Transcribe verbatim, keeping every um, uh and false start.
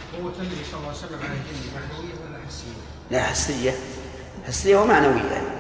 قوة النبي صلى الله عليه وسلم على الجن معنوية ولا حسية؟ لا، حسية، حسية ومعنوية.